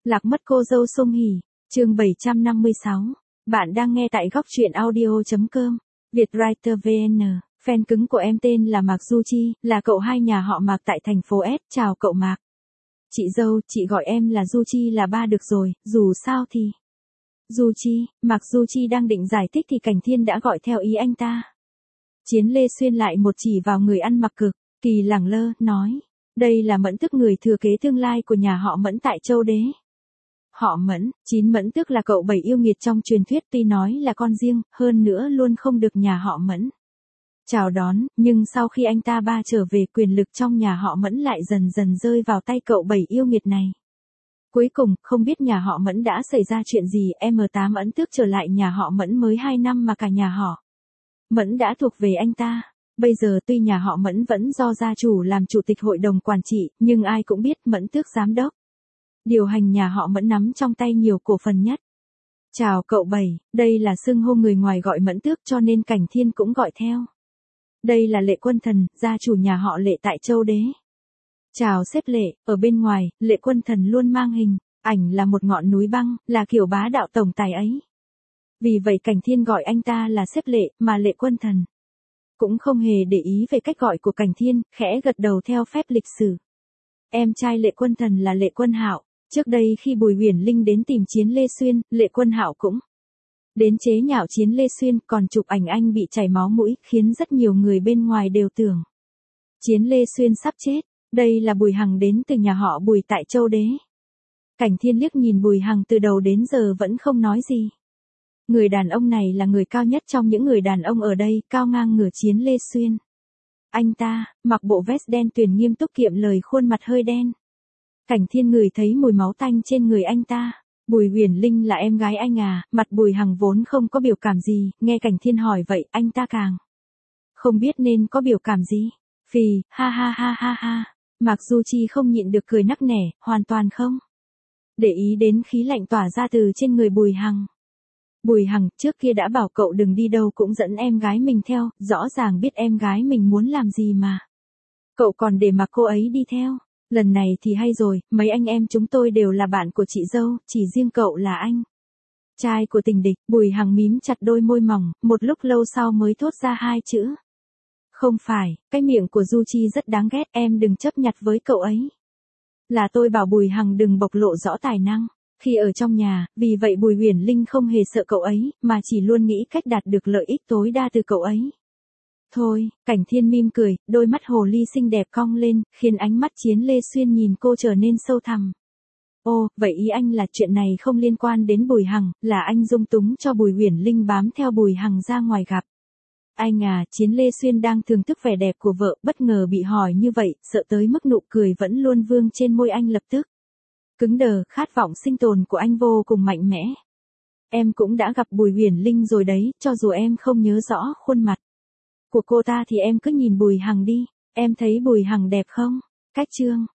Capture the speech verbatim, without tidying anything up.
Lạc mất cô dâu Song Hỷ, chương bảy trăm năm mươi sáu. Bạn đang nghe tại góc truyện audio chấm com. Vietwriter vê en. Fan cứng của em tên là Mạc Du Chi, là cậu hai nhà họ Mạc tại thành phố S. Chào cậu Mạc. Chị dâu, chị gọi em là Du Chi là ba được rồi, dù sao thì... Du Chi, Mạc Du Chi đang định giải thích thì Cảnh Thiên đã gọi theo ý anh ta. Chiến Lê Xuyên lại một chỉ vào người ăn mặc cực kỳ lẳng lơ, nói. Đây là Mẫn Tước, người thừa kế tương lai của nhà họ Mẫn tại Châu Đế. Họ Mẫn, Chín Mẫn Tước là cậu bảy yêu nghiệt trong truyền thuyết, tuy nói là con riêng, hơn nữa luôn không được nhà họ Mẫn chào đón, nhưng sau khi anh ta ba trở về, quyền lực trong nhà họ Mẫn lại dần dần rơi vào tay cậu bảy yêu nghiệt này. Cuối cùng, không biết nhà họ Mẫn đã xảy ra chuyện gì, em tám Mẫn Tước trở lại nhà họ Mẫn mới hai năm mà cả nhà họ Mẫn đã thuộc về anh ta. Bây giờ tuy nhà họ Mẫn vẫn do gia chủ làm chủ tịch hội đồng quản trị, nhưng ai cũng biết Mẫn Tước giám đốc điều hành nhà họ Mẫn nắm trong tay nhiều cổ phần nhất. Chào cậu bảy, đây là xưng hô người ngoài gọi Mẫn Tước, cho nên Cảnh Thiên cũng gọi theo. Đây là Lệ Quân Thần, gia chủ nhà họ Lệ tại Châu Đế. Chào sếp Lệ. Ở bên ngoài, Lệ Quân Thần luôn mang hình ảnh là một ngọn núi băng, là kiểu bá đạo tổng tài ấy. Vì vậy Cảnh Thiên gọi anh ta là sếp Lệ, mà Lệ Quân Thần cũng không hề để ý về cách gọi của Cảnh Thiên, khẽ gật đầu theo phép lịch sử. Em trai Lệ Quân Thần là Lệ Quân Hạo. Trước đây khi Bùi Huyền Linh đến tìm Chiến Lê Xuyên, Lệ Quân Hạo cũng đến chế nhạo Chiến Lê Xuyên, còn chụp ảnh anh bị chảy máu mũi, khiến rất nhiều người bên ngoài đều tưởng Chiến Lê Xuyên sắp chết. Đây là Bùi Hằng, đến từ nhà họ Bùi tại Châu Đế. Cảnh Thiên liếc nhìn Bùi Hằng từ đầu đến giờ vẫn không nói gì. Người đàn ông này là người cao nhất trong những người đàn ông ở đây, cao ngang ngửa Chiến Lê Xuyên. Anh ta mặc bộ vest đen tuyền, nghiêm túc kiệm lời, khuôn mặt hơi đen. Cảnh Thiên ngửi thấy mùi máu tanh trên người anh ta. Bùi Huyền Linh là em gái anh à? Mặt Bùi Hằng vốn không có biểu cảm gì, nghe Cảnh Thiên hỏi vậy, anh ta càng không biết nên có biểu cảm gì. Phì, ha ha ha ha ha. Mạc Du Chi không nhịn được cười nắc nẻ, hoàn toàn không để ý đến khí lạnh tỏa ra từ trên người Bùi Hằng. Bùi Hằng, trước kia đã bảo cậu đừng đi đâu cũng dẫn em gái mình theo, rõ ràng biết em gái mình muốn làm gì mà cậu còn để mặc cô ấy đi theo. Lần này thì hay rồi, mấy anh em chúng tôi đều là bạn của chị dâu, chỉ riêng cậu là anh trai của tình địch. Bùi Hằng mím chặt đôi môi mỏng, một lúc lâu sau mới thốt ra hai chữ. Không phải, cái miệng của Du Chi rất đáng ghét, em đừng chấp nhặt với cậu ấy. Là tôi bảo Bùi Hằng đừng bộc lộ rõ tài năng khi ở trong nhà, vì vậy Bùi Huyền Linh không hề sợ cậu ấy, mà chỉ luôn nghĩ cách đạt được lợi ích tối đa từ cậu ấy. Thôi, Cảnh Thiên mỉm cười, đôi mắt hồ ly xinh đẹp cong lên, khiến ánh mắt Chiến Lê Xuyên nhìn cô trở nên sâu thẳm. Ô, vậy ý anh là chuyện này không liên quan đến Bùi Hằng, là anh dung túng cho Bùi Huyền Linh bám theo Bùi Hằng ra ngoài gặp anh à? Chiến Lê Xuyên đang thưởng thức vẻ đẹp của vợ, bất ngờ bị hỏi như vậy, sợ tới mức nụ cười vẫn luôn vương trên môi anh lập tức cứng đờ. Khát vọng sinh tồn của anh vô cùng mạnh mẽ. Em cũng đã gặp Bùi Huyền Linh rồi đấy, cho dù em không nhớ rõ khuôn mặt của cô ta thì em cứ nhìn Bùi Hằng đi. Em thấy Bùi Hằng đẹp không? Cách chương